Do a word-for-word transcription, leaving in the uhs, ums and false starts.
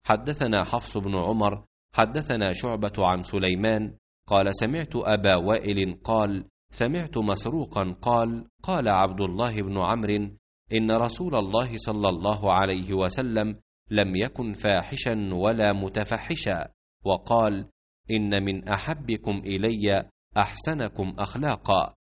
حدثنا حفص بن عمر حدثنا شعبة عن سليمان قال سمعت أبا وائل قال سمعت مسروقا قال قال عبد الله بن عمرو إن رسول الله صلى الله عليه وسلم لم يكن فاحشا ولا متفحشا، وقال إن من أحبكم إلي أحسنكم أخلاقا.